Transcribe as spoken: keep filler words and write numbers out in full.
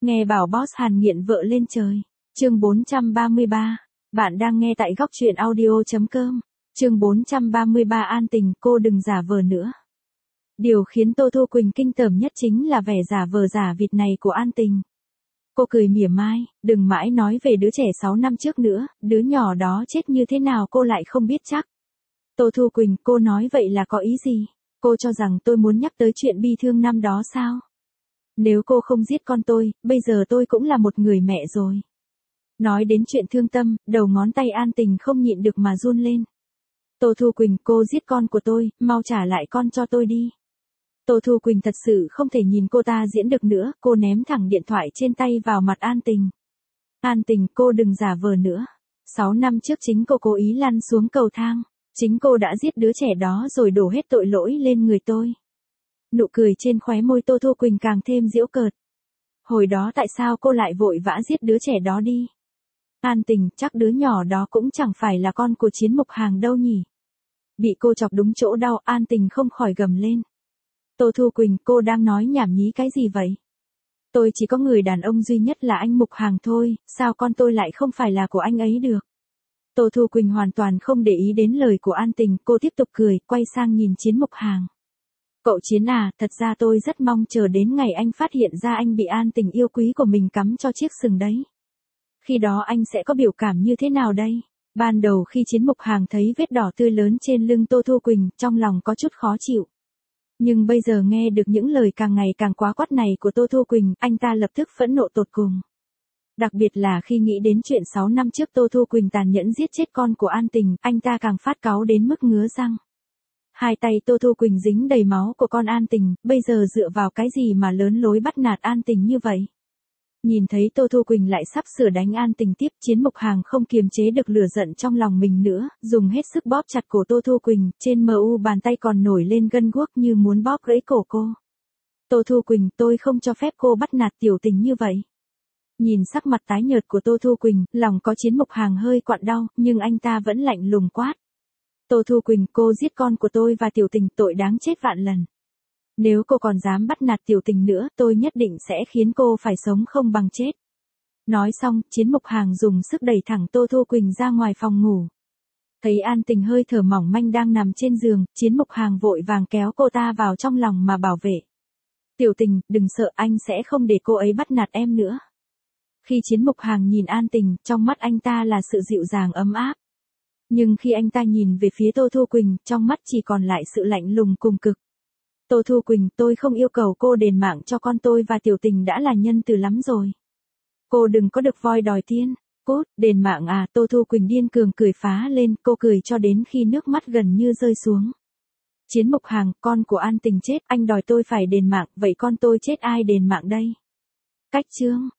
Nghe bảo boss Hàn nghiện vợ lên trời. Chương bốn trăm ba mươi ba. Bạn đang nghe tại góc truyện audio chấm com. Chương bốn trăm ba mươi ba An Tình, cô đừng giả vờ nữa. Điều khiến Tô Thu Quỳnh kinh tởm nhất chính là vẻ giả vờ giả vịt này của An Tình. Cô cười mỉa mai, đừng mãi nói về đứa trẻ sáu năm trước nữa, đứa nhỏ đó chết như thế nào cô lại không biết chắc. Tô Thu Quỳnh, cô nói vậy là có ý gì? Cô cho rằng tôi muốn nhắc tới chuyện bi thương năm đó sao? Nếu cô không giết con tôi, bây giờ tôi cũng là một người mẹ rồi. Nói đến chuyện thương tâm, đầu ngón tay An Tình không nhịn được mà run lên. Tô Thu Quỳnh, cô giết con của tôi, mau trả lại con cho tôi đi. Tô Thu Quỳnh thật sự không thể nhìn cô ta diễn được nữa, cô ném thẳng điện thoại trên tay vào mặt An Tình. An Tình, cô đừng giả vờ nữa. Sáu năm trước chính cô cố ý lăn xuống cầu thang. Chính cô đã giết đứa trẻ đó rồi đổ hết tội lỗi lên người tôi. Nụ cười trên khóe môi Tô Thu Quỳnh càng thêm giễu cợt. Hồi đó tại sao cô lại vội vã giết đứa trẻ đó đi? An Tình, chắc đứa nhỏ đó cũng chẳng phải là con của Chiến Mục Hàng đâu nhỉ? Bị cô chọc đúng chỗ đau, An Tình không khỏi gầm lên. Tô Thu Quỳnh, cô đang nói nhảm nhí cái gì vậy? Tôi chỉ có người đàn ông duy nhất là anh Mục Hàng thôi, sao con tôi lại không phải là của anh ấy được? Tô Thu Quỳnh hoàn toàn không để ý đến lời của An Tình, cô tiếp tục cười, quay sang nhìn Chiến Mục Hàng. Cậu Chiến à, thật ra tôi rất mong chờ đến ngày anh phát hiện ra anh bị An Tình yêu quý của mình cắm cho chiếc sừng đấy. Khi đó anh sẽ có biểu cảm như thế nào đây? Ban đầu khi Chiến Mục Hàng thấy vết đỏ tươi lớn trên lưng Tô Thu Quỳnh, trong lòng có chút khó chịu. Nhưng bây giờ nghe được những lời càng ngày càng quá quắt này của Tô Thu Quỳnh, anh ta lập tức phẫn nộ tột cùng. Đặc biệt là khi nghĩ đến chuyện sáu năm trước Tô Thu Quỳnh tàn nhẫn giết chết con của An Tình, anh ta càng phát cáu đến mức ngứa răng. Hai tay Tô Thu Quỳnh dính đầy máu của con An Tình, bây giờ dựa vào cái gì mà lớn lối bắt nạt An Tình như vậy? Nhìn thấy Tô Thu Quỳnh lại sắp sửa đánh An Tình tiếp, Chiến Mục Hàng không kiềm chế được lửa giận trong lòng mình nữa, dùng hết sức bóp chặt cổ Tô Thu Quỳnh, trên mờ u bàn tay còn nổi lên gân guốc như muốn bóp gãy cổ cô. Tô Thu Quỳnh, tôi không cho phép cô bắt nạt tiểu tình như vậy. Nhìn sắc mặt tái nhợt của Tô Thu Quỳnh, lòng có Chiến Mục Hàng hơi quặn đau, nhưng anh ta vẫn lạnh lùng quát. Tô Thu Quỳnh, cô giết con của tôi và tiểu tình, tội đáng chết vạn lần. Nếu cô còn dám bắt nạt tiểu tình nữa, tôi nhất định sẽ khiến cô phải sống không bằng chết. Nói xong, Chiến Mục Hàng dùng sức đẩy thẳng Tô Thu Quỳnh ra ngoài phòng ngủ. Thấy An Tình hơi thở mỏng manh đang nằm trên giường, Chiến Mục Hàng vội vàng kéo cô ta vào trong lòng mà bảo vệ. Tiểu tình, đừng sợ, anh sẽ không để cô ấy bắt nạt em nữa. Khi Chiến Mục Hàng nhìn An Tình, trong mắt anh ta là sự dịu dàng ấm áp. Nhưng khi anh ta nhìn về phía Tô Thu Quỳnh, trong mắt chỉ còn lại sự lạnh lùng cùng cực. Tô Thu Quỳnh, tôi không yêu cầu cô đền mạng cho con tôi và tiểu tình đã là nhân từ lắm rồi. Cô đừng có được voi đòi tiên. Cút, đền mạng à? Tô Thu Quỳnh điên cường cười phá lên, cô cười cho đến khi nước mắt gần như rơi xuống. Chiến Mục Hàng, con của An Tình chết, anh đòi tôi phải đền mạng, vậy con tôi chết ai đền mạng đây? Cách chương.